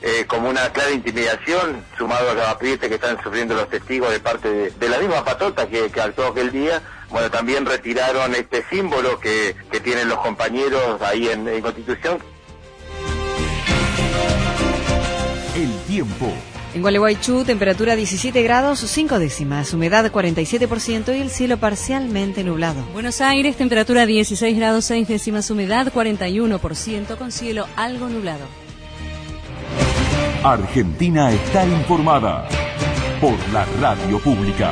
como una clara intimidación, sumado a los aprietes que están sufriendo los testigos de parte de la misma patota que actuó aquel día. Bueno, también retiraron este símbolo que tienen los compañeros ahí en Constitución. El tiempo. En Gualeguaychú, temperatura 17 grados, 5 décimas, humedad 47% y el cielo parcialmente nublado. Buenos Aires, temperatura 16 grados, 6 décimas, humedad 41%, con cielo algo nublado. Argentina está informada por la radio pública.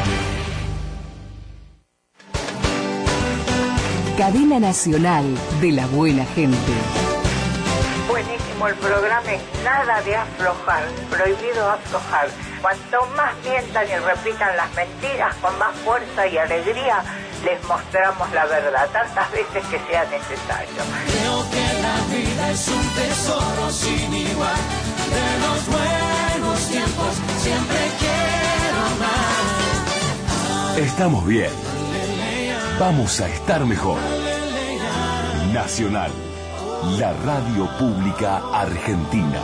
Cadena Nacional de la Buena Gente. Buenísimo el programa, es nada de aflojar, prohibido aflojar. Cuanto más mientan y repitan las mentiras, con más fuerza y alegría les mostramos la verdad, tantas veces que sea necesario. Creo que la vida es un tesoro sin igual, de los buenos tiempos siempre quiero más. Estamos bien. Vamos a estar mejor. Nacional, la radio pública argentina.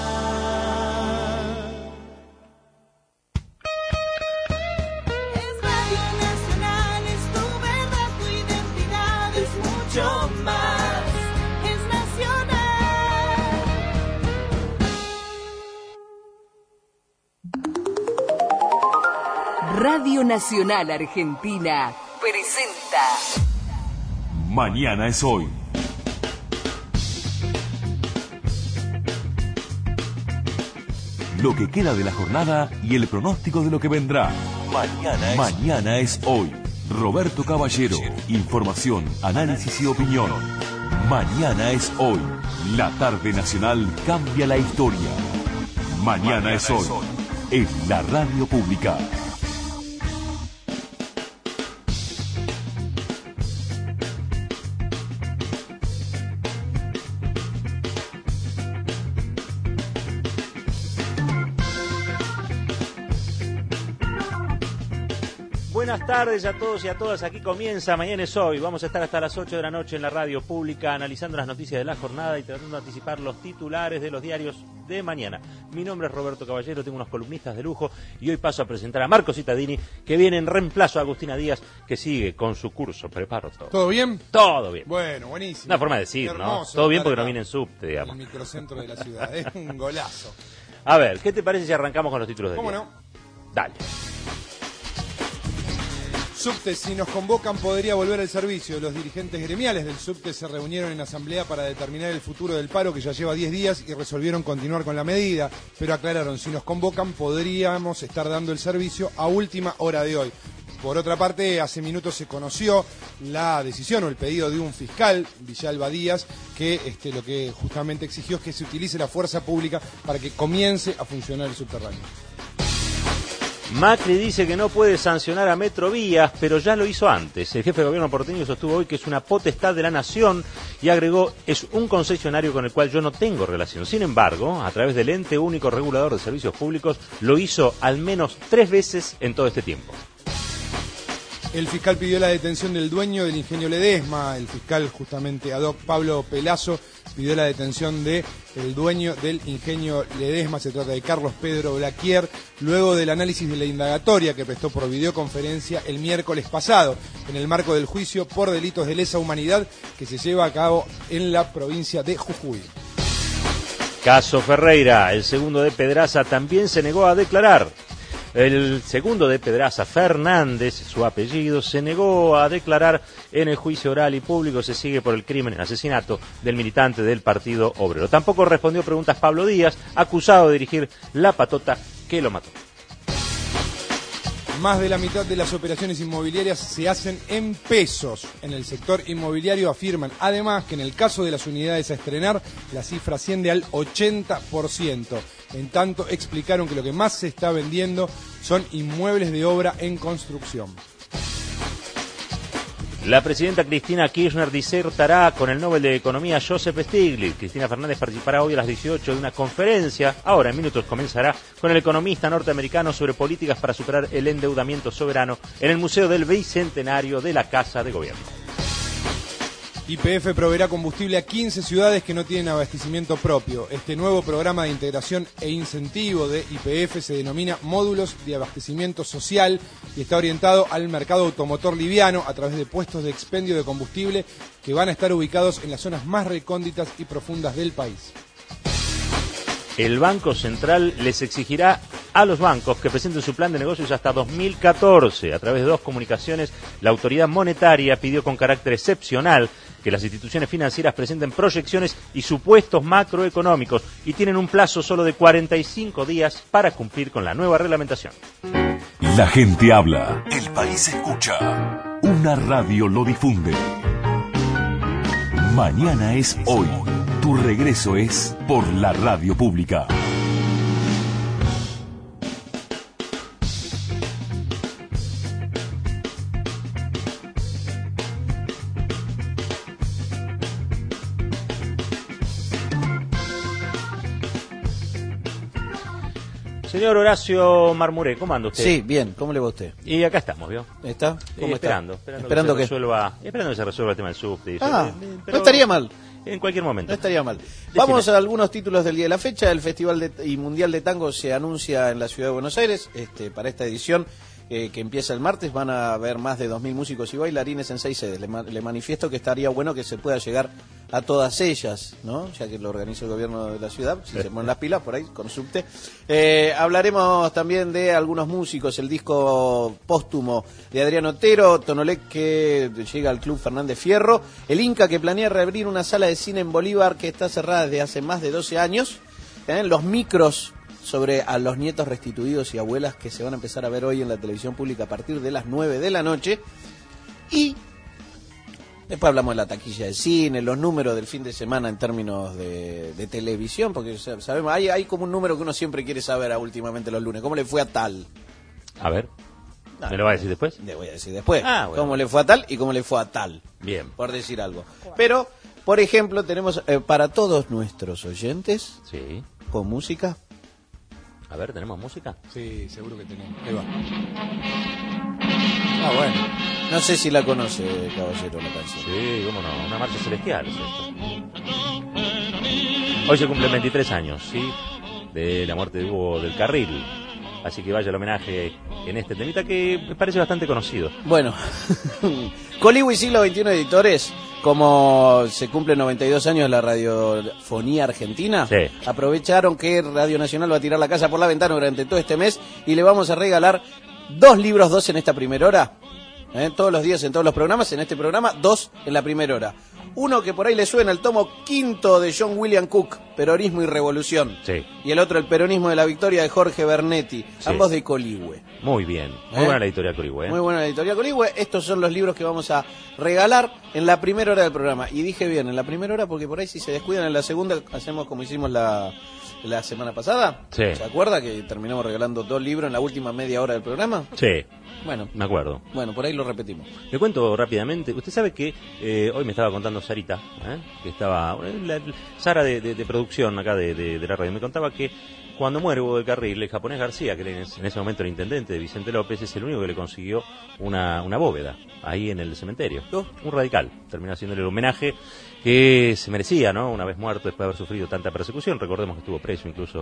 Es Radio Nacional, es tu verdad, tu identidad, es mucho más. Es nacional. Radio Nacional Argentina presenta Mañana es hoy. Lo que queda de la jornada y el pronóstico de lo que vendrá. Mañana es hoy. Roberto Caballero. Información, análisis y opinión. Mañana es hoy. La tarde nacional cambia la historia. Mañana es hoy. En la radio pública. Buenas tardes a todos y a todas, aquí comienza Mañana es Hoy. Vamos a estar hasta las 8 de la noche en la radio pública analizando las noticias de la jornada y tratando de anticipar los titulares de los diarios de mañana. Mi nombre es Roberto Caballero, tengo unos columnistas de lujo y hoy paso a presentar a Marco Cittadini, que viene en reemplazo a Agustina Díaz, que sigue con su curso. Preparo todo. ¿Todo bien? Todo bien. Bueno, buenísimo. Una forma de decir, hermoso, ¿no? Todo bien porque no viene en subte, digamos. En el microcentro de la ciudad, es un golazo. A ver, ¿qué te parece si arrancamos con los títulos del ¿Cómo día? no? Dale. Subte, si nos convocan, podría volver al servicio. Los dirigentes gremiales del Subte se reunieron en asamblea para determinar el futuro del paro, que ya lleva 10 días, y resolvieron continuar con la medida. Pero aclararon, si nos convocan, podríamos estar dando el servicio a última hora de hoy. Por otra parte, hace minutos se conoció la decisión o el pedido de un fiscal, Villalba Díaz, que lo que justamente exigió es que se utilice la fuerza pública para que comience a funcionar el subterráneo. Macri dice que no puede sancionar a Metrovías, pero ya lo hizo antes. El jefe de gobierno porteño sostuvo hoy que es una potestad de la nación y agregó, es un concesionario con el cual yo no tengo relación. Sin embargo, a través del ente único regulador de servicios públicos, lo hizo al menos 3 veces en todo este tiempo. El fiscal pidió la detención del dueño del ingenio Ledesma. El fiscal justamente ad hoc Pablo Pelazo pidió la detención del dueño del ingenio Ledesma. Se trata de Carlos Pedro Blaquier, luego del análisis de la indagatoria que prestó por videoconferencia el miércoles pasado en el marco del juicio por delitos de lesa humanidad que se lleva a cabo en la provincia de Jujuy. Caso Ferreira, el segundo de Pedraza también se negó a declarar. El segundo de Pedraza, Fernández, su apellido, se negó a declarar en el juicio oral y público. Se sigue por el crimen, el asesinato del militante del Partido Obrero. Tampoco respondió preguntas Pablo Díaz, acusado de dirigir la patota que lo mató. Más de la mitad de las operaciones inmobiliarias se hacen en pesos. En el sector inmobiliario afirman, además, que en el caso de las unidades a estrenar, la cifra asciende al 80%. En tanto, explicaron que lo que más se está vendiendo son inmuebles de obra en construcción. La presidenta Cristina Kirchner disertará con el Nobel de Economía Joseph Stiglitz. Cristina Fernández participará hoy a las 18 de una conferencia. Ahora, en minutos, comenzará con el economista norteamericano sobre políticas para superar el endeudamiento soberano en el Museo del Bicentenario de la Casa de Gobierno. YPF proveerá combustible a 15 ciudades que no tienen abastecimiento propio. Este nuevo programa de integración e incentivo de YPF se denomina Módulos de Abastecimiento Social y está orientado al mercado automotor liviano a través de puestos de expendio de combustible que van a estar ubicados en las zonas más recónditas y profundas del país. El Banco Central les exigirá a los bancos que presenten su plan de negocios hasta 2014. A través de 2 comunicaciones, la autoridad monetaria pidió con carácter excepcional que las instituciones financieras presenten proyecciones y supuestos macroeconómicos y tienen un plazo solo de 45 días para cumplir con la nueva reglamentación. La gente habla, el país escucha, una radio lo difunde. Mañana es hoy. Tu regreso es por la radio pública. Señor Horacio Marmuré, ¿cómo anda usted? Sí, bien, ¿cómo le va a usted? Y acá estamos, ¿vio? ¿Está? ¿Cómo está? Esperando que se resuelva el tema del subte. No estaría mal. En cualquier momento. No estaría mal. Vamos a algunos títulos del día de la fecha. El Festival y Mundial de Tango se anuncia en la Ciudad de Buenos Aires para esta edición que empieza el martes. Van a haber más de 2.000 músicos y bailarines en 6 sedes. Le manifiesto que estaría bueno que se pueda llegar a todas ellas, ¿no? Ya que lo organiza el gobierno de la ciudad, si se ponen las pilas por ahí con subte. Hablaremos también de algunos músicos, el disco póstumo de Adrián Otero, Tonolec que llega al Club Fernández Fierro, el Inca que planea reabrir una sala de cine en Bolívar que está cerrada desde hace más de 12 años, los micros sobre a los nietos restituidos y abuelas que se van a empezar a ver hoy en la televisión pública a partir de las 9 de la noche, y después hablamos de la taquilla de cine, los números del fin de semana en términos de televisión, porque sabemos, hay como un número que uno siempre quiere saber últimamente los lunes. ¿Cómo le fue a tal? A ver, ¿me lo va a decir después? Le voy a decir después. Bueno. ¿Cómo le fue a tal y cómo le fue a tal? Bien. Por decir algo. Pero, por ejemplo, tenemos para todos nuestros oyentes, sí, con música. A ver, ¿tenemos música? Sí, seguro que tenemos. Ahí va. Bueno. No sé si la conoce, caballero, la canción. Sí, cómo no, una marcha celestial es esto. Hoy se cumplen 23 años, ¿sí? De la muerte de Hugo del Carril. Así que vaya el homenaje en este temita que me parece bastante conocido. Bueno, Coligüe Siglo XXI Editores, como se cumplen 92 años de la radiofonía argentina, sí, aprovecharon que Radio Nacional va a tirar la casa por la ventana durante todo este mes y le vamos a regalar 2 libros, 2 en esta primera hora. Todos los días en todos los programas, en este programa 2 en la primera hora. Uno que por ahí le suena, el tomo 5 de John William Cook, Peronismo y Revolución. Sí. Y el otro, El Peronismo de la Victoria, de Jorge Bernetti, sí, ambos de Coligüe. Muy bien, muy buena la editorial Coligüe. Muy buena la editorial Coligüe. Estos son los libros que vamos a regalar en la primera hora del programa. Y dije bien, en la primera hora, porque por ahí si se descuidan en la segunda, hacemos como hicimos la semana pasada. Sí. ¿Se acuerda que terminamos regalando 2 libros en la última media hora del programa? Sí. Bueno, me acuerdo. Bueno, por ahí lo repetimos. Le cuento rápidamente. Usted sabe que hoy me estaba contando Sarita, que estaba Sara de producción acá de la radio, me contaba que cuando muere Hugo del Carril, el japonés García, que en ese momento era intendente de Vicente López, es el único que le consiguió una bóveda ahí en el cementerio. Un radical. Terminó haciéndole el homenaje que se merecía, ¿no? Una vez muerto, después de haber sufrido tanta persecución. Recordemos que estuvo preso incluso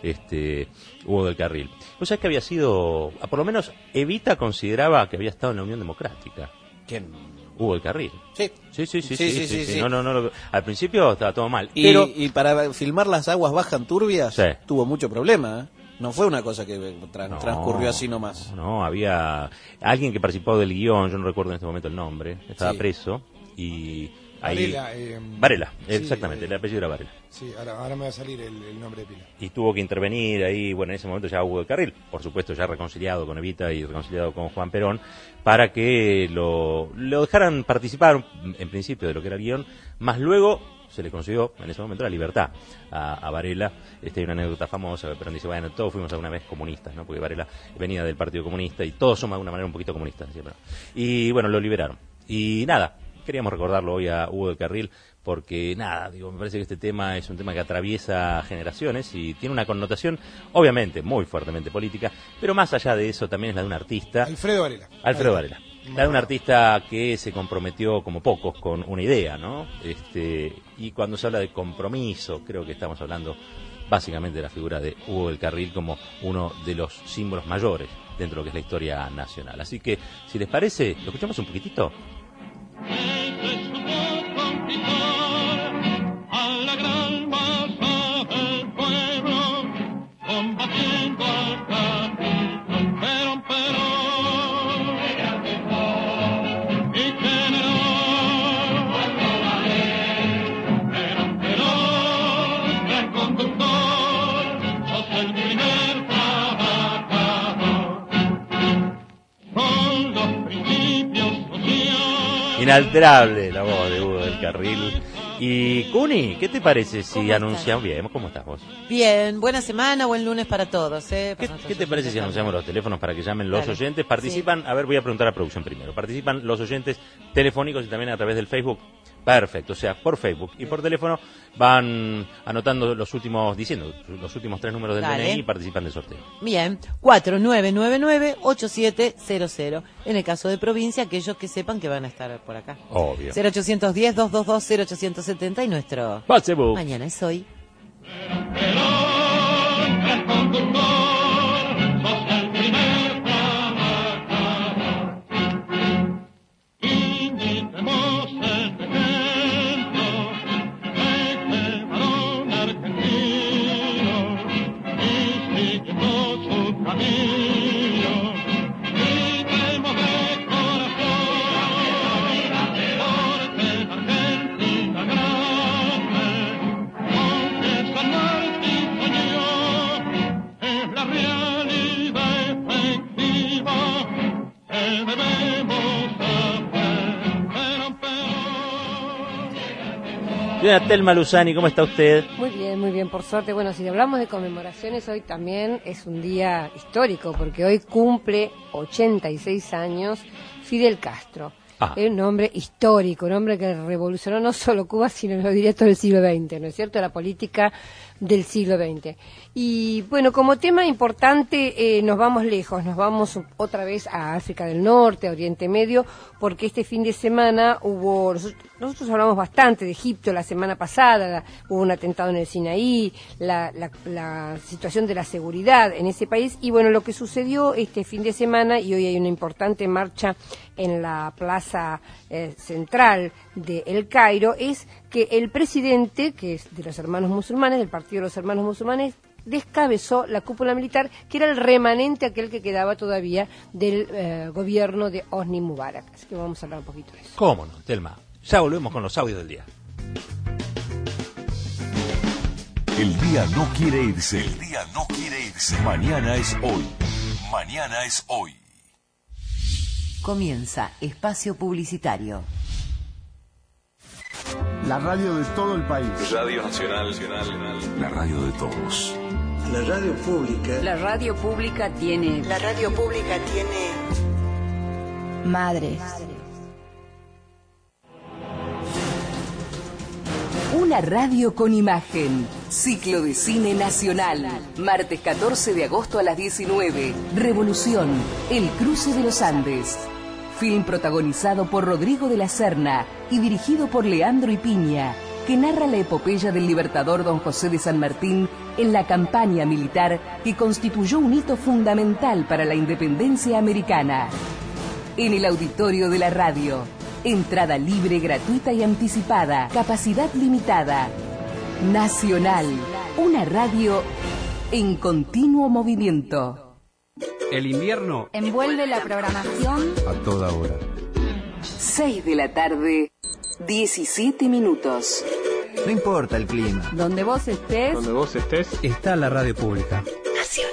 Hugo del Carril. O sea que había sido, por lo menos Evita consideraba que había estado en la Unión Democrática. ¿Quién? Hugo del Carril. Sí. Sí. No, al principio estaba todo mal. Y para filmar Las aguas bajan turbias, sí, tuvo mucho problema, No fue una cosa que transcurrió así nomás. No, había alguien que participó del guión, yo no recuerdo en este momento el nombre, estaba preso y... Varela, exactamente, el apellido era Varela. Sí, ahora me va a salir el nombre de pila. Y tuvo que intervenir ahí, bueno, en ese momento ya Hugo del Carril, por supuesto ya reconciliado con Evita y reconciliado con Juan Perón, para que lo dejaran participar en principio de lo que era el guión, más luego se le consiguió en ese momento la libertad a Varela. Hay una anécdota famosa, Perón dice, bueno, todos fuimos alguna vez comunistas, ¿no? Porque Varela venía del Partido Comunista y todos somos de alguna manera un poquito comunistas, decía Perón. Y bueno, lo liberaron. Y nada, queríamos recordarlo hoy a Hugo del Carril porque, me parece que este tema es un tema que atraviesa generaciones y tiene una connotación, obviamente, muy fuertemente política, pero más allá de eso también es la de un artista. Alfredo Varela. Alfredo Varela. La de un artista que se comprometió como pocos con una idea, ¿no? Y cuando se habla de compromiso, creo que estamos hablando básicamente de la figura de Hugo del Carril como uno de los símbolos mayores dentro de lo que es la historia nacional. Así que, si les parece, ¿lo escuchamos un poquitito? Inalterable la voz de Hugo del Carril. Y Cuni, ¿qué te parece si anunciamos? Bien, ¿cómo estás vos? Bien, buena semana, buen lunes para todos. ¿Qué te parece si anunciamos los teléfonos para que llamen los oyentes? Participan, sí. A ver, voy a preguntar a producción primero. Participan los oyentes telefónicos y también a través del Facebook. Perfecto, o sea, por Facebook y por teléfono van anotando diciendo los últimos 3 números del DNI y participan del sorteo. Bien, 4999-8700. En el caso de provincia, aquellos que sepan que van a estar por acá. Obvio. 0810-222-0870 y nuestro Facebook. Mañana es hoy. Telma Luzani, ¿cómo está usted? Muy bien, por suerte. Bueno, si hablamos de conmemoraciones, hoy también es un día histórico, porque hoy cumple 86 años Fidel Castro. Es un hombre histórico, un hombre que revolucionó no solo Cuba, sino lo diría todo el siglo XX, ¿no es cierto?, la política del siglo XX. Y bueno, como tema importante nos vamos lejos, nos vamos otra vez a África del Norte, a Oriente Medio, porque este fin de semana nosotros hablamos bastante de Egipto la semana pasada, hubo un atentado en el Sinaí, la situación de la seguridad en ese país, y bueno, lo que sucedió este fin de semana, y hoy hay una importante marcha en la plaza central de El Cairo, es que el presidente, que es de los hermanos musulmanes, del Partido de los Hermanos Musulmanes, descabezó la cúpula militar, que era el remanente aquel que quedaba todavía del gobierno de Hosni Mubarak. Así que vamos a hablar un poquito de eso. ¿Cómo no, Telma? Ya volvemos con los audios del día. El día no quiere irse. El día no quiere irse. Mañana es hoy. Mañana es hoy. Comienza Espacio Publicitario. La radio de todo el país. Radio Nacional. La radio de todos. La radio pública. La radio pública tiene. La radio pública tiene. Madres. Una radio con imagen. Ciclo de cine nacional. Martes 14 de agosto a las 19. Revolución. El cruce de los Andes. Film protagonizado por Rodrigo de la Serna y dirigido por Leandro Ipiña, que narra la epopeya del libertador Don José de San Martín en la campaña militar que constituyó un hito fundamental para la independencia americana. En el auditorio de la radio. Entrada libre, gratuita y anticipada. Capacidad limitada. Nacional. Una radio en continuo movimiento. El invierno envuelve la programación a toda hora. 6 de la tarde, 17 minutos. No importa el clima. Donde vos estés, está la radio pública. Nacional.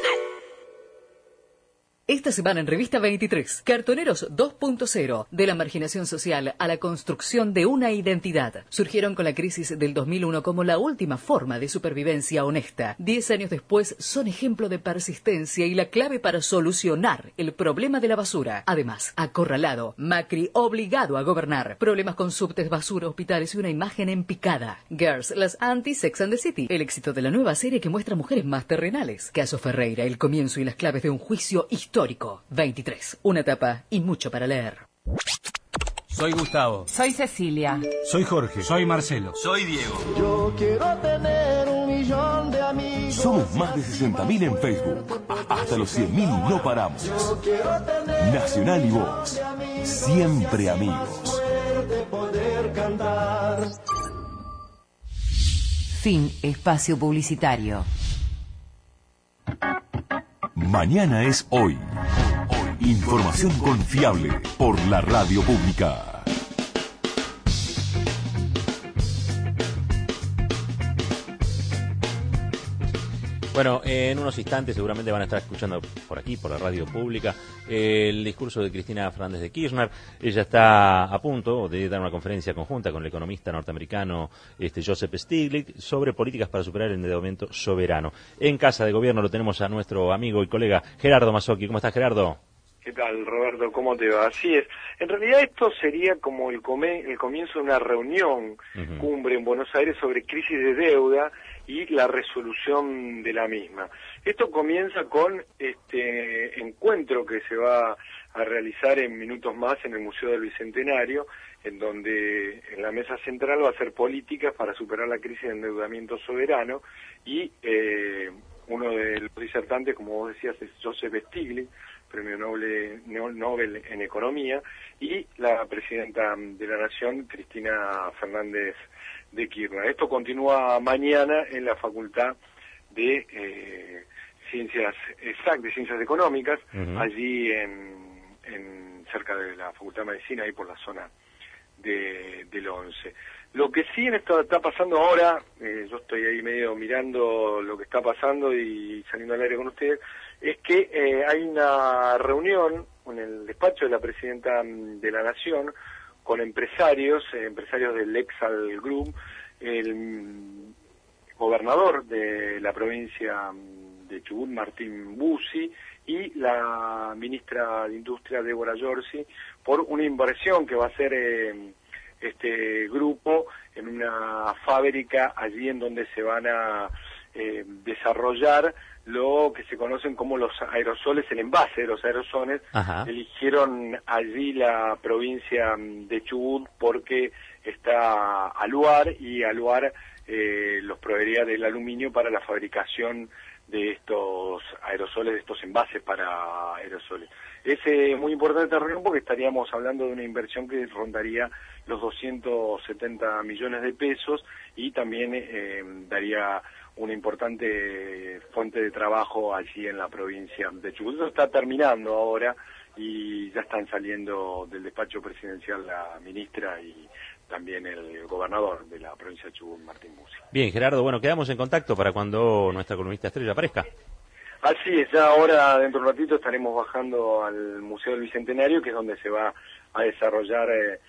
Esta semana en Revista 23, Cartoneros 2.0, de la marginación social a la construcción de una identidad. Surgieron con la crisis del 2001 como la última forma de supervivencia honesta. 10 años después son ejemplo de persistencia y la clave para solucionar el problema de la basura. Además, acorralado, Macri obligado a gobernar, problemas con subtes, basura, hospitales y una imagen en picada. Girls, las anti-Sex and the City, el éxito de la nueva serie que muestra mujeres más terrenales. Caso Ferreira, el comienzo y las claves de un juicio histórico. 23, una etapa y mucho para leer. Soy Gustavo. Soy Cecilia. Soy Jorge. Soy Marcelo. Soy Diego. Yo quiero tener 1.000.000 de amigos. Somos más de 60.000 en Facebook. Hasta los 100.000 no paramos. Yo quiero tener Nacional y Voz. Siempre amigos. poder cantar. Fin espacio publicitario. Mañana es hoy. Información confiable por la radio pública. Bueno, en unos instantes seguramente van a estar escuchando por aquí, por la radio pública, el discurso de Cristina Fernández de Kirchner. Ella está a punto de dar una conferencia conjunta con el economista norteamericano Joseph Stiglitz sobre políticas para superar el endeudamiento soberano. En Casa de Gobierno lo tenemos a nuestro amigo y colega Gerardo Mazzocchi. ¿Cómo estás, Gerardo? ¿Qué tal, Roberto? ¿Cómo te va? Así es. En realidad esto sería como el comienzo de una reunión cumbre en Buenos Aires sobre crisis de deuda y la resolución de la misma. Esto comienza con este encuentro que se va a realizar en minutos más en el Museo del Bicentenario, en donde en la mesa central va a ser políticas para superar la crisis de endeudamiento soberano, y uno de los disertantes, como vos decías, es Joseph Stiglitz, Premio Nobel en Economía, y la presidenta de la Nación, Cristina Fernández de Kirchner. Esto continúa mañana en la Facultad de Ciencias Exactas, de Ciencias Económicas, allí en cerca de la Facultad de Medicina, ahí por la zona del 11. Lo que sí está pasando ahora, yo estoy ahí medio mirando lo que está pasando y saliendo al aire con ustedes, es que hay una reunión en el despacho de la presidenta de la Nación con empresarios del Exal Group, el gobernador de la provincia de Chubut, Martín Bussi, y la ministra de Industria, Débora Giorgi, por una inversión que va a hacer este grupo en una fábrica allí en donde se van a desarrollar lo que se conocen como los aerosoles, el envase de los aerosoles. Eligieron allí la provincia de Chubut porque está Aluar, y Aluar los proveería del aluminio para la fabricación de estos aerosoles, de estos envases para aerosoles. Es muy importante esta reunión porque estaríamos hablando de una inversión que rondaría los 270 millones de pesos y también daría una importante fuente de trabajo allí en la provincia de Chubut. Eso está terminando ahora y ya están saliendo del despacho presidencial la ministra y también el gobernador de la provincia de Chubut, Martín Bussi. Bien, Gerardo, bueno, quedamos en contacto para cuando nuestra columnista estrella aparezca. Así es, ya ahora dentro de un ratito estaremos bajando al Museo del Bicentenario, que es donde se va a desarrollar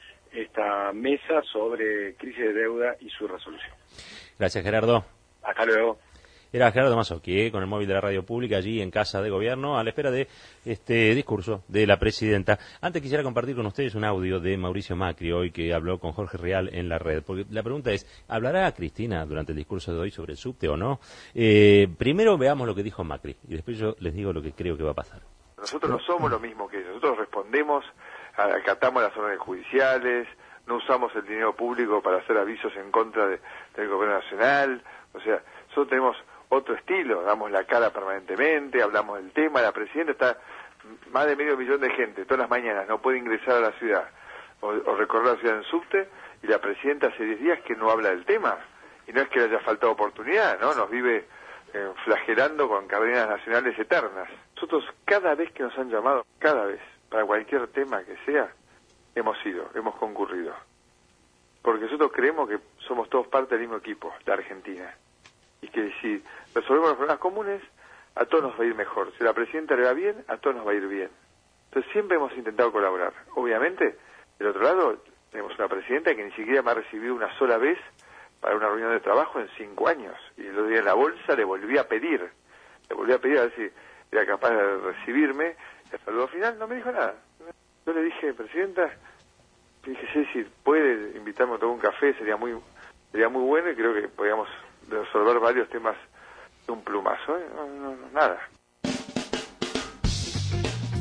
esta mesa sobre crisis de deuda y su resolución. Gracias, Gerardo. Hasta luego. Era Gerardo Mazzocchi, con el móvil de la radio pública allí en Casa de Gobierno, a la espera de este discurso de la presidenta. Antes quisiera compartir con ustedes un audio de Mauricio Macri, hoy que habló con Jorge Real en la red, porque la pregunta es, ¿hablará Cristina durante el discurso de hoy sobre el subte o no? Primero veamos lo que dijo Macri, y después yo les digo lo que creo que va a pasar. Nosotros no somos lo mismo que ellos, nosotros respondemos, acatamos las órdenes judiciales, no usamos el dinero público para hacer avisos en contra del gobierno nacional, o sea, nosotros tenemos otro estilo, damos la cara permanentemente, hablamos del tema, la presidenta está, más de 500.000 de gente, todas las mañanas no puede ingresar a la ciudad o recorrer la ciudad en subte, y la presidenta hace 10 días que no habla del tema, y no es que le haya faltado oportunidad, ¿no? Nos vive flagelando con cadenas nacionales eternas. Nosotros cada vez que nos han llamado, cada vez, para cualquier tema que sea, hemos ido, hemos concurrido. Porque nosotros creemos que somos todos parte del mismo equipo, la Argentina. Y que si resolvemos los problemas comunes, a todos nos va a ir mejor. Si a la presidenta le va bien, a todos nos va a ir bien. Entonces siempre hemos intentado colaborar. Obviamente, del otro lado, tenemos una presidenta que ni siquiera me ha recibido una sola vez para una reunión de trabajo en 5 años. Y el otro día en la bolsa le volví a pedir a ver si era capaz de recibirme. El saludo final no me dijo nada. Yo le dije, presidenta, dije, si puede invitarme a tomar un café, sería muy bueno, y creo que podríamos resolver varios temas de un plumazo. No, nada.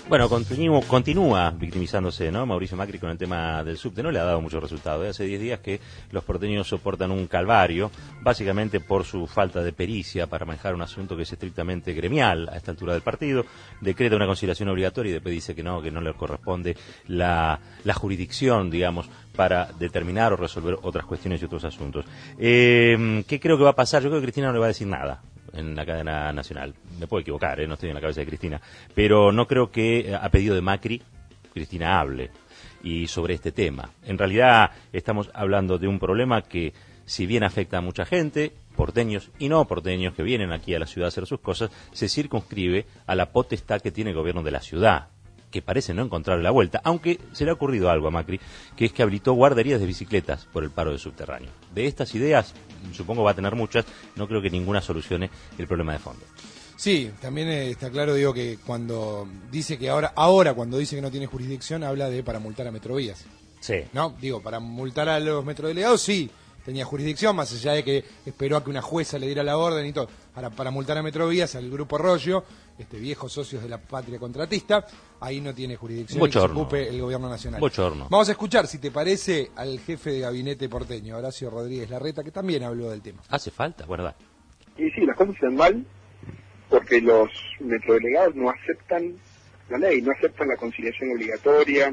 Bueno, continúa victimizándose, ¿no? Mauricio Macri con el tema del subte, no le ha dado mucho resultado. Hace 10 días que los porteños soportan un calvario, básicamente por su falta de pericia para manejar un asunto que es estrictamente gremial a esta altura del partido. Decreta una conciliación obligatoria y después dice que no le corresponde la jurisdicción, digamos, para determinar o resolver otras cuestiones y otros asuntos. ¿Qué creo que va a pasar? Yo creo que Cristina no le va a decir nada en la cadena nacional. Me puedo equivocar, no estoy en la cabeza de Cristina, pero no creo que a pedido de Macri Cristina hable y sobre este tema. En realidad estamos hablando de un problema que, si bien afecta a mucha gente, porteños y no porteños que vienen aquí a la ciudad a hacer sus cosas, se circunscribe a la potestad que tiene el gobierno de la ciudad, que parece no encontrarle la vuelta, aunque se le ha ocurrido algo a Macri, que es que habilitó guarderías de bicicletas por el paro de subterráneo. De estas ideas, supongo va a tener muchas, no creo que ninguna solucione el problema de fondo. Sí, también está claro, digo, que cuando dice que ahora cuando dice que no tiene jurisdicción, habla de para multar a Metrovías. Sí. ¿No? Digo, para multar a los metrodelegados, sí, tenía jurisdicción, más allá de que esperó a que una jueza le diera la orden y todo. Ahora, para multar a Metrovías, al Grupo Rollo, viejos socios de la patria contratista, ahí no tiene jurisdicción. Bochorno. Y se ocupe el gobierno nacional. Bochorno. Vamos a escuchar, si te parece, al jefe de gabinete porteño, Horacio Rodríguez Larreta, que también habló del tema. Hace falta, ¿verdad? Y sí, las cosas están mal porque los metrodelegados no aceptan la ley, no aceptan la conciliación obligatoria,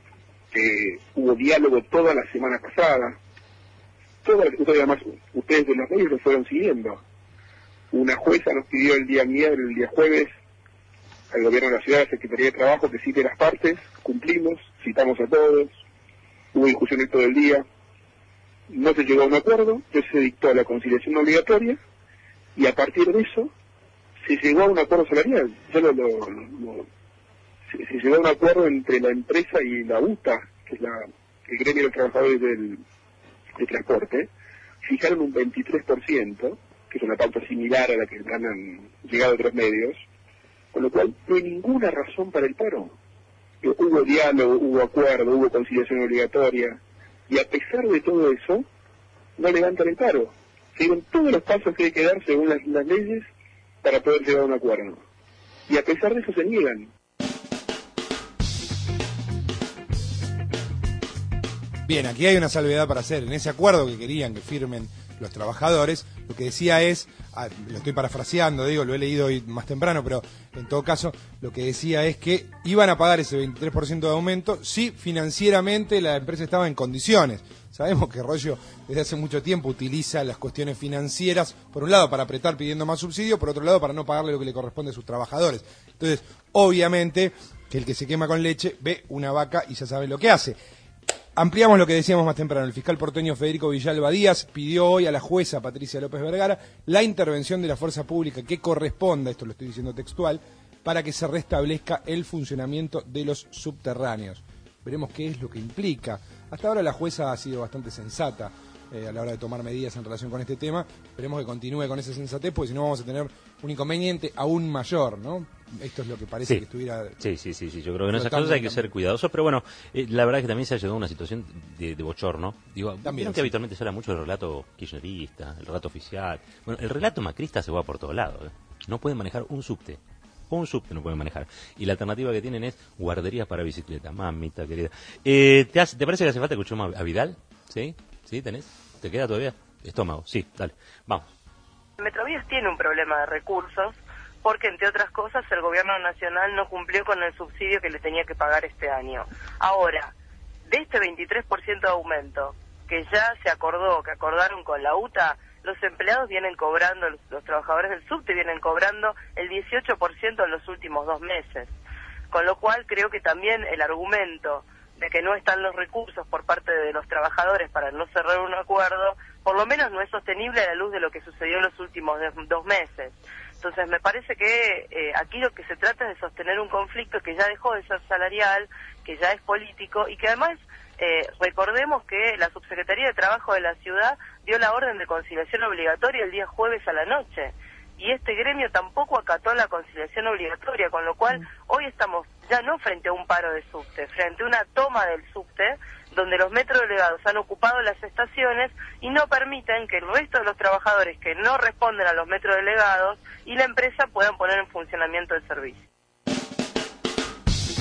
hubo diálogo toda la semana pasada, además ustedes de los medios lo fueron siguiendo. Una jueza nos pidió el día jueves al gobierno de la ciudad, a la Secretaría de Trabajo, que cite las partes, cumplimos, citamos a todos, hubo discusiones todo el día, no se llegó a un acuerdo, entonces se dictó la conciliación obligatoria y a partir de eso se llegó a un acuerdo salarial. Se llegó a un acuerdo entre la empresa y la UTA, que es el gremio de los trabajadores de transporte, fijaron un 23%, que es una pauta similar a la que han llegado otros medios, con lo cual no hay ninguna razón para el paro. Hubo diálogo, hubo acuerdo, hubo conciliación obligatoria, y a pesar de todo eso, no levantan el paro. Siguen todos los pasos que hay que dar según las leyes para poder llegar a un acuerdo. Y a pesar de eso se niegan. Bien, aquí hay una salvedad para hacer. En ese acuerdo que querían que firmen los trabajadores, lo que decía es, lo estoy parafraseando, lo he leído hoy más temprano, pero en todo caso, lo que decía es que iban a pagar ese 23% de aumento si financieramente la empresa estaba en condiciones. Sabemos que Rollo desde hace mucho tiempo utiliza las cuestiones financieras, por un lado para apretar pidiendo más subsidio, por otro lado para no pagarle lo que le corresponde a sus trabajadores. Entonces, obviamente, que el que se quema con leche ve una vaca y ya sabe lo que hace. Ampliamos lo que decíamos más temprano. El fiscal porteño Federico Villalba Díaz pidió hoy a la jueza Patricia López Vergara la intervención de la fuerza pública que corresponda, esto lo estoy diciendo textual, para que se restablezca el funcionamiento de los subterráneos. Veremos qué es lo que implica. Hasta ahora la jueza ha sido bastante sensata a la hora de tomar medidas en relación con este tema. Esperemos que continúe con esa sensatez, porque si no vamos a tener un inconveniente aún mayor, ¿no? Esto es lo que parece que estuviera... Sí, yo creo que en esas cosas hay que ser cuidadosos, pero bueno, la verdad es que también se ha llegado a una situación de bochorno. Vieron que habitualmente se habla mucho del relato kirchnerista, el relato oficial. Bueno, el relato macrista se va por todos lados. No pueden manejar un subte no pueden manejar. Y la alternativa que tienen es guarderías para bicicleta. Mamita querida. ¿Te parece que hace falta que escuchemos a Vidal? ¿Sí? ¿Tenés? ¿Te queda todavía? Estómago. Sí, dale. Vamos. Metrovías tiene un problema de recursos porque, entre otras cosas, el gobierno nacional no cumplió con el subsidio que le tenía que pagar este año. Ahora, de este 23% de aumento que ya se acordaron con la UTA, los empleados vienen cobrando, los trabajadores del subte vienen cobrando el 18% en los últimos 2 meses. Con lo cual creo que también el argumento de que no están los recursos por parte de los trabajadores para no cerrar un acuerdo, por lo menos no es sostenible a la luz de lo que sucedió en los últimos 2 meses. Entonces me parece que aquí lo que se trata es de sostener un conflicto que ya dejó de ser salarial, que ya es político y que además recordemos que la Subsecretaría de Trabajo de la ciudad dio la orden de conciliación obligatoria el día jueves a la noche y este gremio tampoco acató la conciliación obligatoria, con lo cual hoy estamos ya no frente a un paro de subte, frente a una toma del subte donde los metrodelegados han ocupado las estaciones y no permiten que el resto de los trabajadores que no responden a los metrodelegados y la empresa puedan poner en funcionamiento el servicio.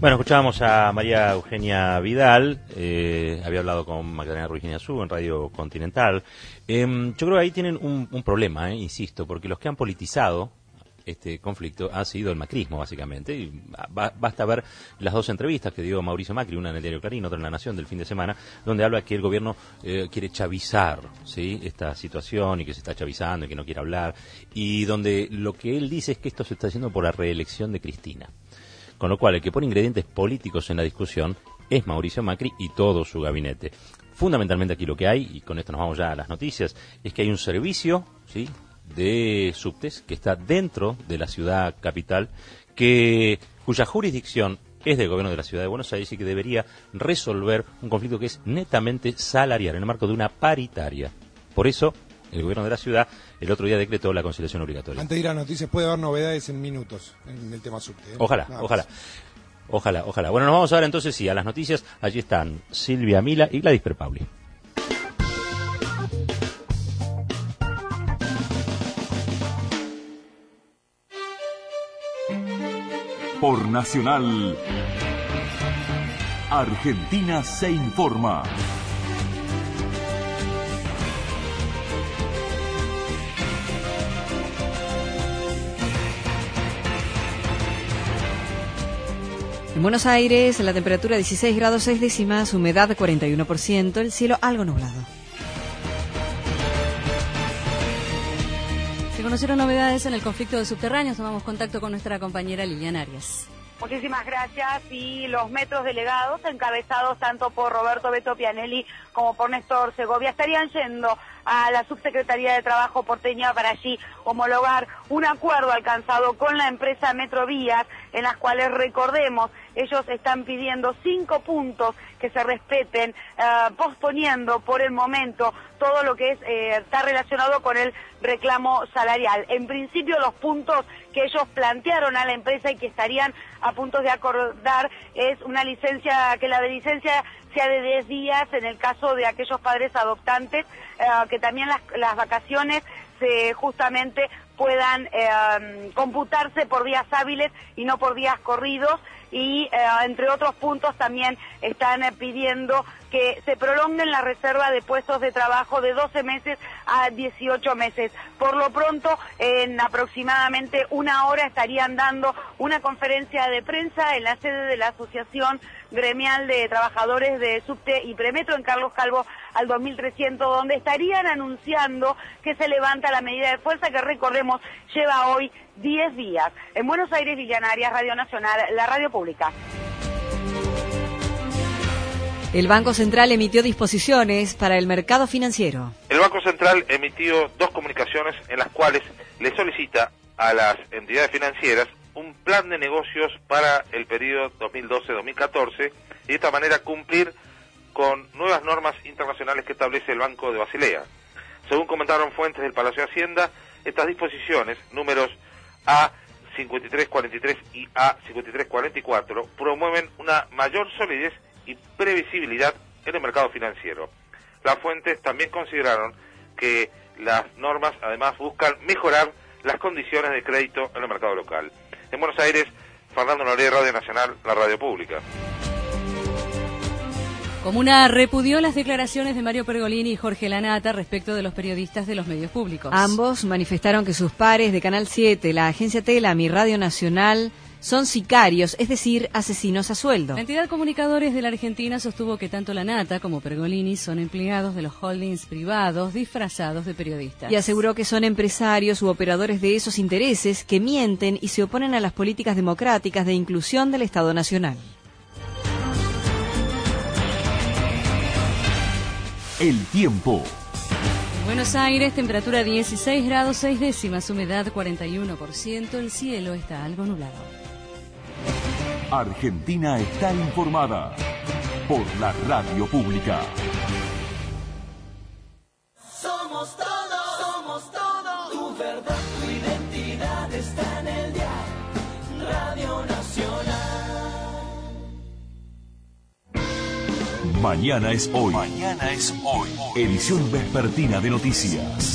Bueno, escuchábamos a María Eugenia Vidal, había hablado con Magdalena Ruiz Guiñazú en Radio Continental. Yo creo que ahí tienen un problema, insisto, porque los que han politizado este conflicto ha sido el macrismo, básicamente. Y basta ver las dos entrevistas que dio Mauricio Macri, una en el diario Clarín, otra en La Nación del fin de semana, donde habla que el gobierno quiere chavizar, ¿sí?, esta situación y que se está chavizando y que no quiere hablar, y donde lo que él dice es que esto se está haciendo por la reelección de Cristina. Con lo cual, el que pone ingredientes políticos en la discusión es Mauricio Macri y todo su gabinete. Fundamentalmente aquí lo que hay, y con esto nos vamos ya a las noticias, es que hay un servicio, ¿sí?, de subtes que está dentro de la ciudad capital, cuya jurisdicción es del gobierno de la ciudad de Buenos Aires y que debería resolver un conflicto que es netamente salarial en el marco de una paritaria. Por eso, el gobierno de la ciudad el otro día decretó la conciliación obligatoria. Antes de ir a las noticias, puede haber novedades en minutos en el tema subte. Ojalá. Bueno, nos vamos a ver entonces sí a las noticias. Allí están Silvia Mila y Gladys Perpauli. Por Nacional, Argentina se informa. En Buenos Aires, la temperatura 16 grados 6 décimas, humedad 41%, el cielo algo nublado. Se conocieron novedades en el conflicto de subterráneos. Tomamos contacto con nuestra compañera Liliana Arias. Muchísimas gracias. Y los metros delegados, encabezados tanto por Roberto Beto Pianelli como por Néstor Segovia, estarían yendo a la Subsecretaría de Trabajo porteña para allí homologar un acuerdo alcanzado con la empresa Metrovías, en las cuales, recordemos, ellos están pidiendo 5 puntos que se respeten, posponiendo por el momento todo lo que está relacionado con el reclamo salarial. En principio, los puntos que ellos plantearon a la empresa y que estarían a punto de acordar es una licencia, que la licencia sea de 10 días en el caso de aquellos padres adoptantes, que también las vacaciones justamente puedan computarse por días hábiles y no por días corridos, y entre otros puntos también están pidiendo que se prolonguen la reserva de puestos de trabajo de 12 meses a 18 meses. Por lo pronto, en aproximadamente una hora estarían dando una conferencia de prensa en la sede de la Asociación Gremial de Trabajadores de Subte y Premetro en Carlos Calvo al 2300, donde estarían anunciando que se levanta la medida de fuerza que, recordemos, lleva hoy 10 días. En Buenos Aires, Liliana Arias, Radio Nacional, la radio pública. El Banco Central emitió disposiciones para el mercado financiero. El Banco Central emitió 2 comunicaciones en las cuales le solicita a las entidades financieras un plan de negocios para el periodo 2012-2014 y de esta manera cumplir con nuevas normas internacionales que establece el Banco de Basilea. Según comentaron fuentes del Palacio de Hacienda, estas disposiciones, números A5343 y A5344, promueven una mayor solidez y previsibilidad en el mercado financiero. Las fuentes también consideraron que las normas además buscan mejorar las condiciones de crédito en el mercado local. En Buenos Aires, Fernando Noré, Radio Nacional, la radio pública. Comuna repudió las declaraciones de Mario Pergolini y Jorge Lanata respecto de los periodistas de los medios públicos. Ambos manifestaron que sus pares de Canal 7, la agencia Telam y Radio Nacional son sicarios, es decir, asesinos a sueldo. La entidad Comunicadores de la Argentina sostuvo que tanto Lanata como Pergolini son empleados de los holdings privados disfrazados de periodistas. Y aseguró que son empresarios u operadores de esos intereses que mienten y se oponen a las políticas democráticas de inclusión del Estado Nacional. El tiempo. En Buenos Aires, temperatura 16 grados 6 décimas, humedad 41%, el cielo está algo nublado. Argentina está informada por la radio pública. Somos todo, tu verdad, tu identidad está en el dial, Radio Nacional. Mañana es hoy. Mañana es hoy. Edición vespertina de noticias.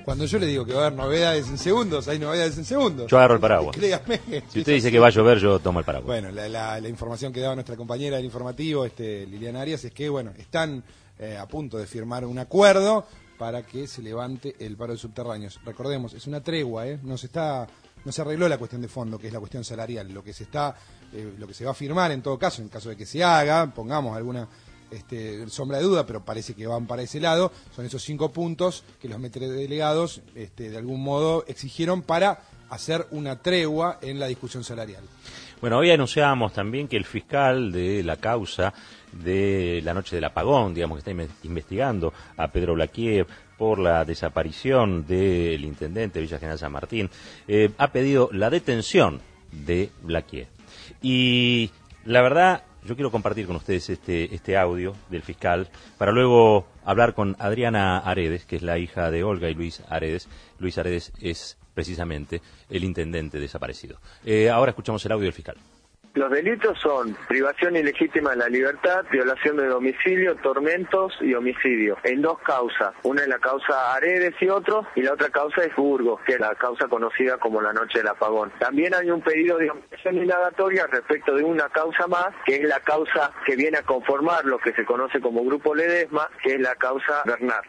Cuando yo le digo que va a haber novedades en segundos, hay novedades en segundos. Yo agarro el paraguas. Créame. Si usted dice que va a llover, yo tomo el paraguas. Bueno, la información que daba nuestra compañera del informativo, Liliana Arias, es que bueno, están a punto de firmar un acuerdo para que se levante el paro de subterráneos. Recordemos, es una tregua, no se arregló la cuestión de fondo, que es la cuestión salarial. Lo que se va a firmar en todo caso, en caso de que se haga, pongamos alguna sombra de duda, pero parece que van para ese lado, son esos 5 puntos que los metrodelegados de algún modo exigieron para hacer una tregua en la discusión salarial. Bueno, hoy anunciábamos también que el fiscal de la causa de la noche del apagón, digamos, que está investigando a Pedro Blaquier por la desaparición del intendente de Villa General San Martín, ha pedido la detención de Blaquier. Y la verdad, yo quiero compartir con ustedes este audio del fiscal para luego hablar con Adriana Aredes, que es la hija de Olga y Luis Aredes. Luis Aredes es precisamente el intendente desaparecido. Ahora escuchamos el audio del fiscal. Los delitos son privación ilegítima de la libertad, violación de domicilio, tormentos y homicidio. En 2 causas. Una es la causa Aredes y otro, y la otra causa es Burgos, que es la causa conocida como la noche del apagón. También hay un pedido de omisión indagatoria respecto de una causa más, que es la causa que viene a conformar lo que se conoce como Grupo Ledesma, que es la causa Bernard.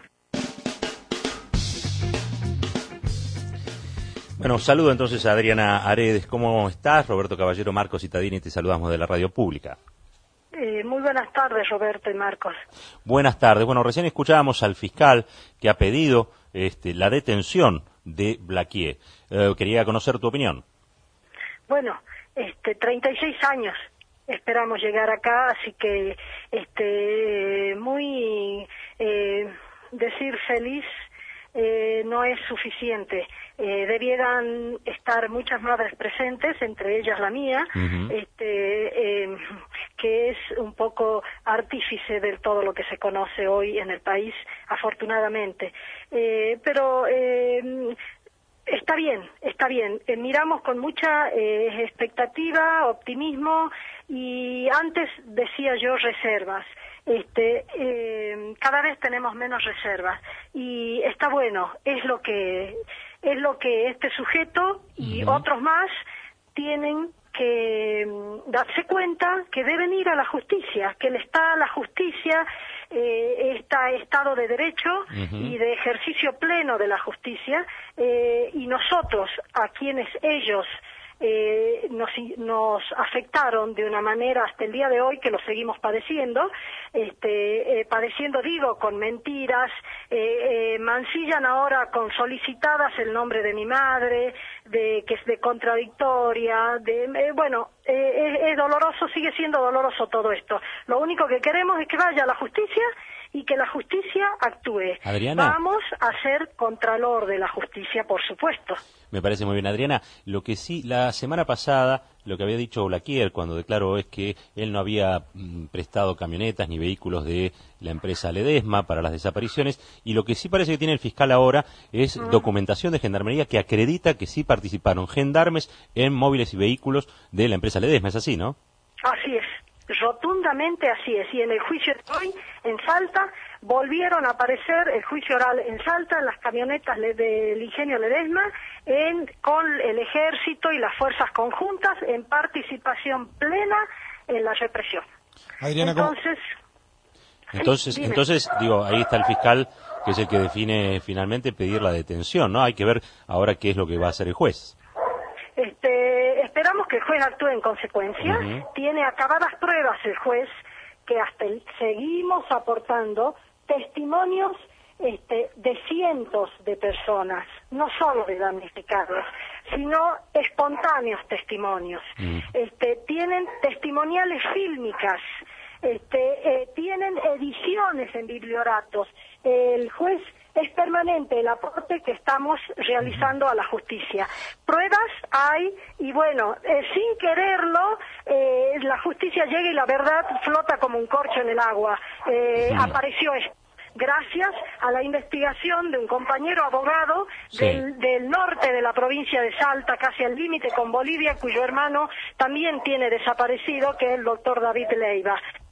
Bueno, saludo entonces a Adriana Aredes. ¿Cómo estás? Roberto Caballero, Marcos Cittadini, te saludamos de la radio pública. Muy buenas tardes, Roberto y Marcos. Buenas tardes. Bueno, recién escuchábamos al fiscal que ha pedido la detención de Blaquier. Quería conocer tu opinión. Bueno, 36 años esperamos llegar acá, así que decir feliz no es suficiente. Debieran estar muchas madres presentes, entre ellas la mía, que es un poco artífice de todo lo que se conoce hoy en el país, afortunadamente. Pero está bien. Miramos con mucha expectativa, optimismo, y antes decía yo reservas. Cada vez tenemos menos reservas y está bueno, es lo que este sujeto y otros más tienen que darse cuenta que deben ir a la justicia, que la justicia está Estado de Derecho y de ejercicio pleno de la justicia, y nosotros, a quienes ellos nos afectaron de una manera hasta el día de hoy, que lo seguimos padeciendo, digo, con mentiras, mancillan ahora con solicitadas el nombre de mi madre, que es de contradictoria, es doloroso, sigue siendo doloroso todo esto. Lo único que queremos es que vaya a la justicia y que la justicia actúe. Adriana, vamos a ser contralor de la justicia, por supuesto. Me parece muy bien, Adriana. Lo que sí, la semana pasada, lo que había dicho Blaquier cuando declaró es que él no había prestado camionetas ni vehículos de la empresa Ledesma para las desapariciones, y lo que sí parece que tiene el fiscal ahora es documentación de Gendarmería que acredita que sí participaron gendarmes en móviles y vehículos de la empresa Ledesma. ¿Es así, no? Así es. Rotundamente así es, y en el juicio de hoy en Salta volvieron a aparecer el juicio oral en Salta, las camionetas del ingenio Ledesma, con el ejército y las fuerzas conjuntas en participación plena en la represión. Adriana, entonces, digo, ahí está el fiscal, que es el que define finalmente pedir la detención, ¿no? Hay que ver ahora qué es lo que va a hacer el juez. Esperamos que el juez actúe en consecuencia. Tiene acabadas pruebas el juez, que seguimos aportando testimonios de cientos de personas, no solo de damnificados, sino espontáneos testimonios. Tienen testimoniales fílmicas, tienen ediciones en biblioratos. El juez es permanente el aporte que estamos realizando a la justicia. Pruebas hay, y bueno, sin quererlo, la justicia llega y la verdad flota como un corcho en el agua. Apareció esto. Gracias a la investigación de un compañero abogado del norte de la provincia de Salta, casi al límite con Bolivia, cuyo hermano también tiene desaparecido, que es el doctor David Leiva.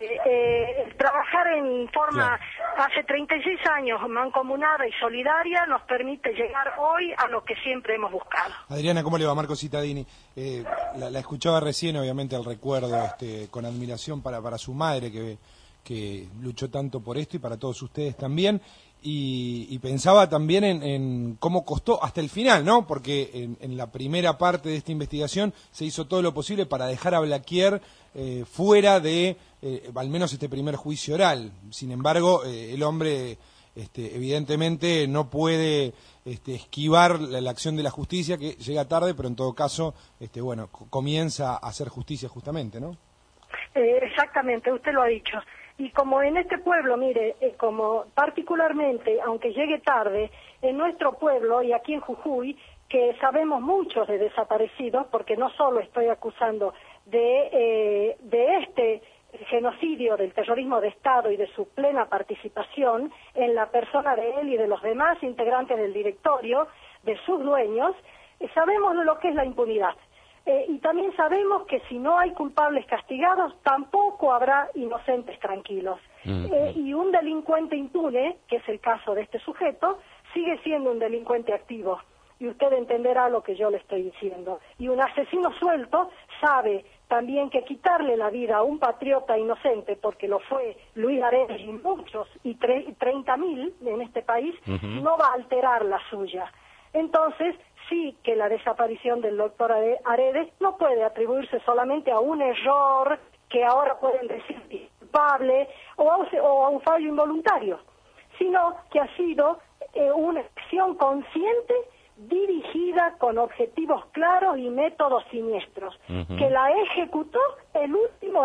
trabajar en forma, hace 36 años, mancomunada y solidaria, nos permite llegar hoy a lo que siempre hemos buscado. Adriana, ¿cómo le va? Marco Cittadini. La escuchaba recién, obviamente, el recuerdo con admiración para su madre, que luchó tanto por esto, y para todos ustedes también. Y pensaba también en cómo costó hasta el final, ¿no? Porque en la primera parte de esta investigación se hizo todo lo posible para dejar a Blaquier fuera de al menos este primer juicio oral. Sin embargo, el hombre evidentemente no puede esquivar la acción de la justicia, que llega tarde, pero en todo caso comienza a hacer justicia justamente, ¿no? Exactamente, usted lo ha dicho. Y como en este pueblo, mire, como particularmente, aunque llegue tarde, en nuestro pueblo y aquí en Jujuy, que sabemos muchos de desaparecidos, porque no solo estoy acusando de este genocidio del terrorismo de Estado y de su plena participación en la persona de él y de los demás integrantes del directorio, de sus dueños, sabemos de lo que es la impunidad. Y también sabemos que si no hay culpables castigados, tampoco habrá inocentes tranquilos. Y un delincuente impune, que es el caso de este sujeto, sigue siendo un delincuente activo. Y usted entenderá lo que yo le estoy diciendo. Y un asesino suelto sabe también que quitarle la vida a un patriota inocente, porque lo fue Luis Aredes y muchos, y 30.000 en este país, no va a alterar la suya. Entonces, sí que la desaparición del doctor Aredes no puede atribuirse solamente a un error que ahora pueden decir culpable o a un fallo involuntario, sino que ha sido una acción consciente, dirigida con objetivos claros y métodos siniestros, que la ejecutó el último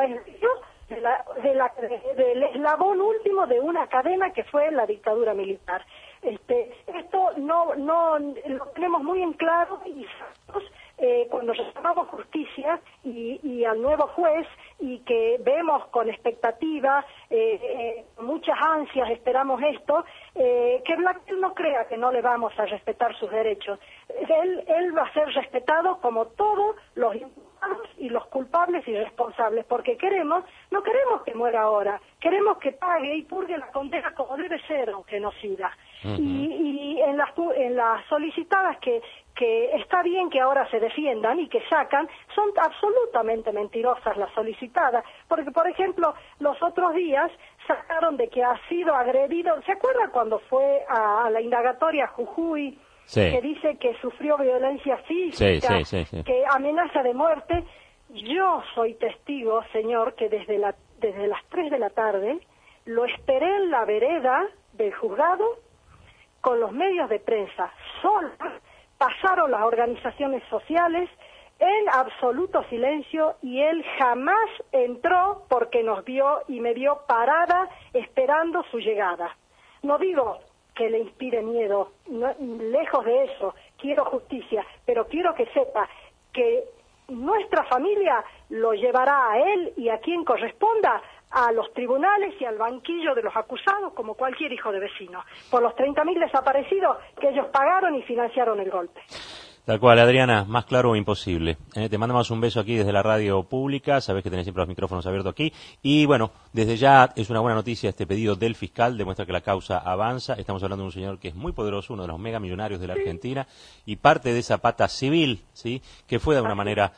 del eslabón último de una cadena que fue la dictadura militar. Esto no lo tenemos muy en claro, y cuando llamamos justicia y al nuevo juez, y que vemos con expectativa, muchas ansias esperamos esto, que Blaquier no crea que no le vamos a respetar sus derechos. Él va a ser respetado como todos los imputados y los culpables y responsables, porque no queremos que muera ahora, queremos que pague y purgue la condena como debe ser a un genocida. Y en las solicitadas que está bien que ahora se defiendan y que sacan, son absolutamente mentirosas las solicitadas, porque por ejemplo los otros días sacaron de que ha sido agredido. ¿Se acuerda cuando fue a la indagatoria a Jujuy? Sí. Que dice que sufrió violencia física, sí. Que amenaza de muerte? Yo soy testigo, señor, que desde las 3 de la tarde lo esperé en la vereda del juzgado con los medios de prensa sola. Pasaron las organizaciones sociales en absoluto silencio y él jamás entró porque nos vio y me vio parada esperando su llegada. No digo que le inspire miedo, lejos de eso, quiero justicia, pero quiero que sepa que nuestra familia lo llevará a él y a quien corresponda a los tribunales y al banquillo de los acusados, como cualquier hijo de vecino, por los 30.000 desaparecidos que ellos pagaron y financiaron el golpe. Tal cual, Adriana, más claro imposible. Te mandamos un beso aquí desde la radio pública, sabés que tenés siempre los micrófonos abiertos aquí. Y bueno, desde ya es una buena noticia este pedido del fiscal, demuestra que la causa avanza. Estamos hablando de un señor que es muy poderoso, uno de los megamillonarios de la Argentina, y parte de esa pata civil, ¿sí? Que fue de alguna manera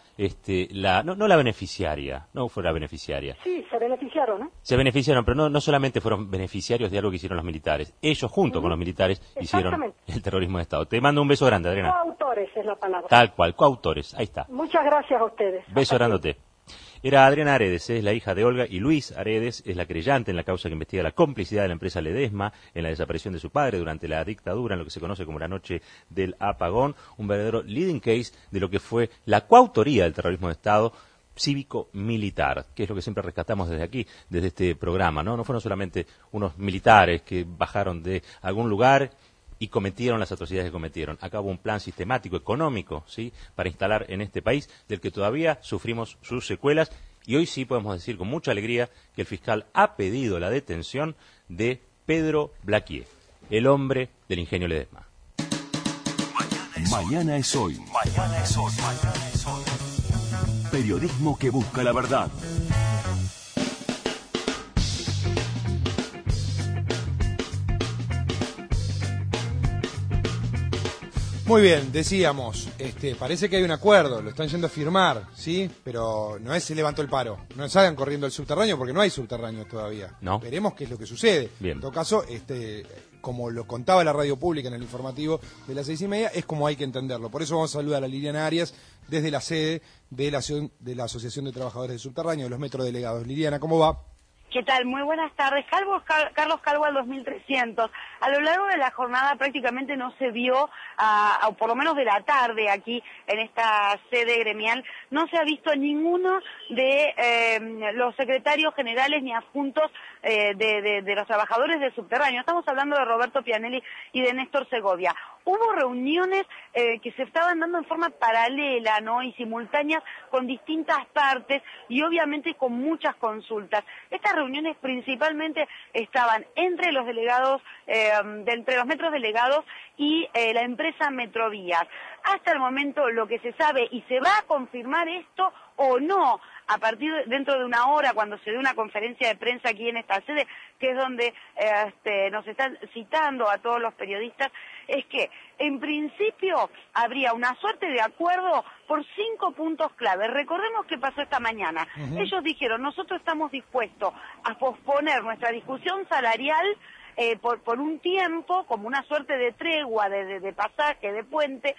no la beneficiaria, no fue la beneficiaria. Sí, se beneficiaron, ¿eh? Se beneficiaron, pero no solamente fueron beneficiarios de algo que hicieron los militares. Ellos, junto con los militares, hicieron el terrorismo de Estado. Te mando un beso grande, Adriana. Coautores es la palabra. Tal cual, coautores, ahí está. Muchas gracias a ustedes. Beso grandote. Era Adriana Aredes, es la hija de Olga, y Luis Aredes es la creyente en la causa que investiga la complicidad de la empresa Ledesma en la desaparición de su padre durante la dictadura, en lo que se conoce como la noche del apagón, un verdadero leading case de lo que fue la coautoría del terrorismo de Estado cívico-militar, que es lo que siempre rescatamos desde aquí, desde este programa, ¿no? No fueron solamente unos militares que bajaron de algún lugar y cometieron las atrocidades que cometieron. Acá hubo un plan sistemático, económico, ¿sí?, para instalar en este país, del que todavía sufrimos sus secuelas, y hoy sí podemos decir con mucha alegría que el fiscal ha pedido la detención de Pedro Blaquier, el hombre del ingenio Ledesma. Mañana es hoy. Mañana es hoy. Mañana es hoy. Periodismo que busca la verdad. Muy bien, decíamos, parece que hay un acuerdo, lo están yendo a firmar, ¿sí? Pero no es se levantó el paro, no salgan corriendo al subterráneo porque no hay subterráneo todavía. No. Veremos qué es lo que sucede. Bien. En todo caso, como lo contaba la radio pública en el informativo de las 6:30, es como hay que entenderlo. Por eso vamos a saludar a Liliana Arias desde la sede de la Asociación de Trabajadores del Subterráneo, de los metrodelegados. Liliana, ¿cómo va? ¿Qué tal? Muy buenas tardes. Carlos Calvo al 2300. A lo largo de la jornada prácticamente no se vio, o por lo menos de la tarde aquí en esta sede gremial, no se ha visto ninguno de los secretarios generales ni adjuntos de los trabajadores del subterráneo. Estamos hablando de Roberto Pianelli y de Néstor Segovia. Hubo reuniones que se estaban dando en forma paralela, ¿no? Y simultáneas con distintas partes y obviamente con muchas consultas. Estas reuniones principalmente estaban entre los delegados, entre los metrodelegados y la empresa Metrovías. Hasta el momento lo que se sabe, y se va a confirmar esto o no, a partir dentro de una hora, cuando se dé una conferencia de prensa aquí en esta sede, que es donde nos están citando a todos los periodistas, es que en principio habría una suerte de acuerdo por 5 puntos clave. Recordemos qué pasó esta mañana. Ellos dijeron, nosotros estamos dispuestos a posponer nuestra discusión salarial por un tiempo, como una suerte de tregua, de pasaje, de puente,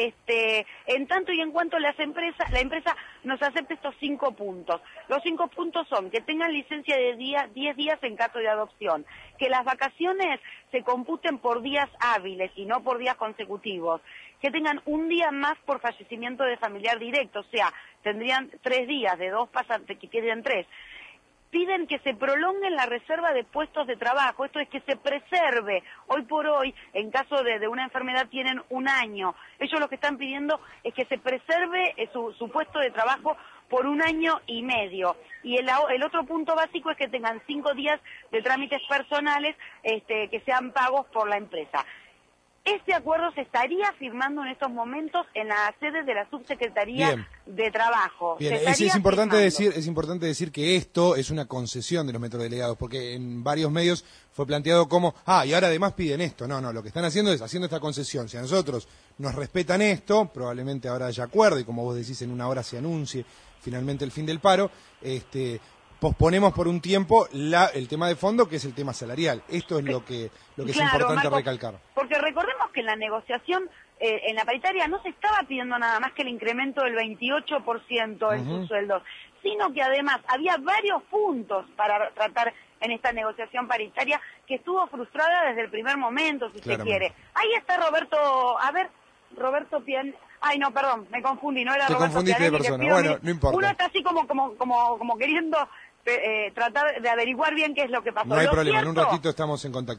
en tanto y en cuanto la empresa nos acepte estos 5 puntos. Los 5 puntos son que tengan licencia de 10 días en caso de adopción, que las vacaciones se computen por días hábiles y no por días consecutivos, que tengan un día más por fallecimiento de familiar directo, o sea, tendrían 3 días, de 2 pasan, que queden 3. Piden que se prolongue la reserva de puestos de trabajo, esto es que se preserve. Hoy por hoy, en caso de una enfermedad, tienen 1 año. Ellos lo que están pidiendo es que se preserve su puesto de trabajo por 1 año y medio. Y el otro punto básico es que tengan 5 días de trámites personales que sean pagos por la empresa. Este acuerdo se estaría firmando en estos momentos en la sede de la Subsecretaría de Trabajo. Bien, es importante decir que esto es una concesión de los metrodelegados, porque en varios medios fue planteado como, y ahora además piden esto. No, lo que están haciendo es haciendo esta concesión. Si a nosotros nos respetan esto, probablemente ahora haya acuerdo, y como vos decís, en 1 hora se anuncie finalmente el fin del paro, posponemos por un tiempo el tema de fondo, que es el tema salarial. Esto es lo que es importante, Marco, recalcar. Porque recordemos que en la negociación, en la paritaria, no se estaba pidiendo nada más que el incremento del 28% en sus sueldos, sino que además había varios puntos para tratar en esta negociación paritaria que estuvo frustrada desde el primer momento, si se quiere. Ahí está Roberto Pian... Ay, no, perdón, me confundí, no era Te Roberto confundiste de persona, bueno, no importa. Uno está así como queriendo tratar de averiguar bien qué es lo que pasó. No hay problema, en un ratito estamos en contacto.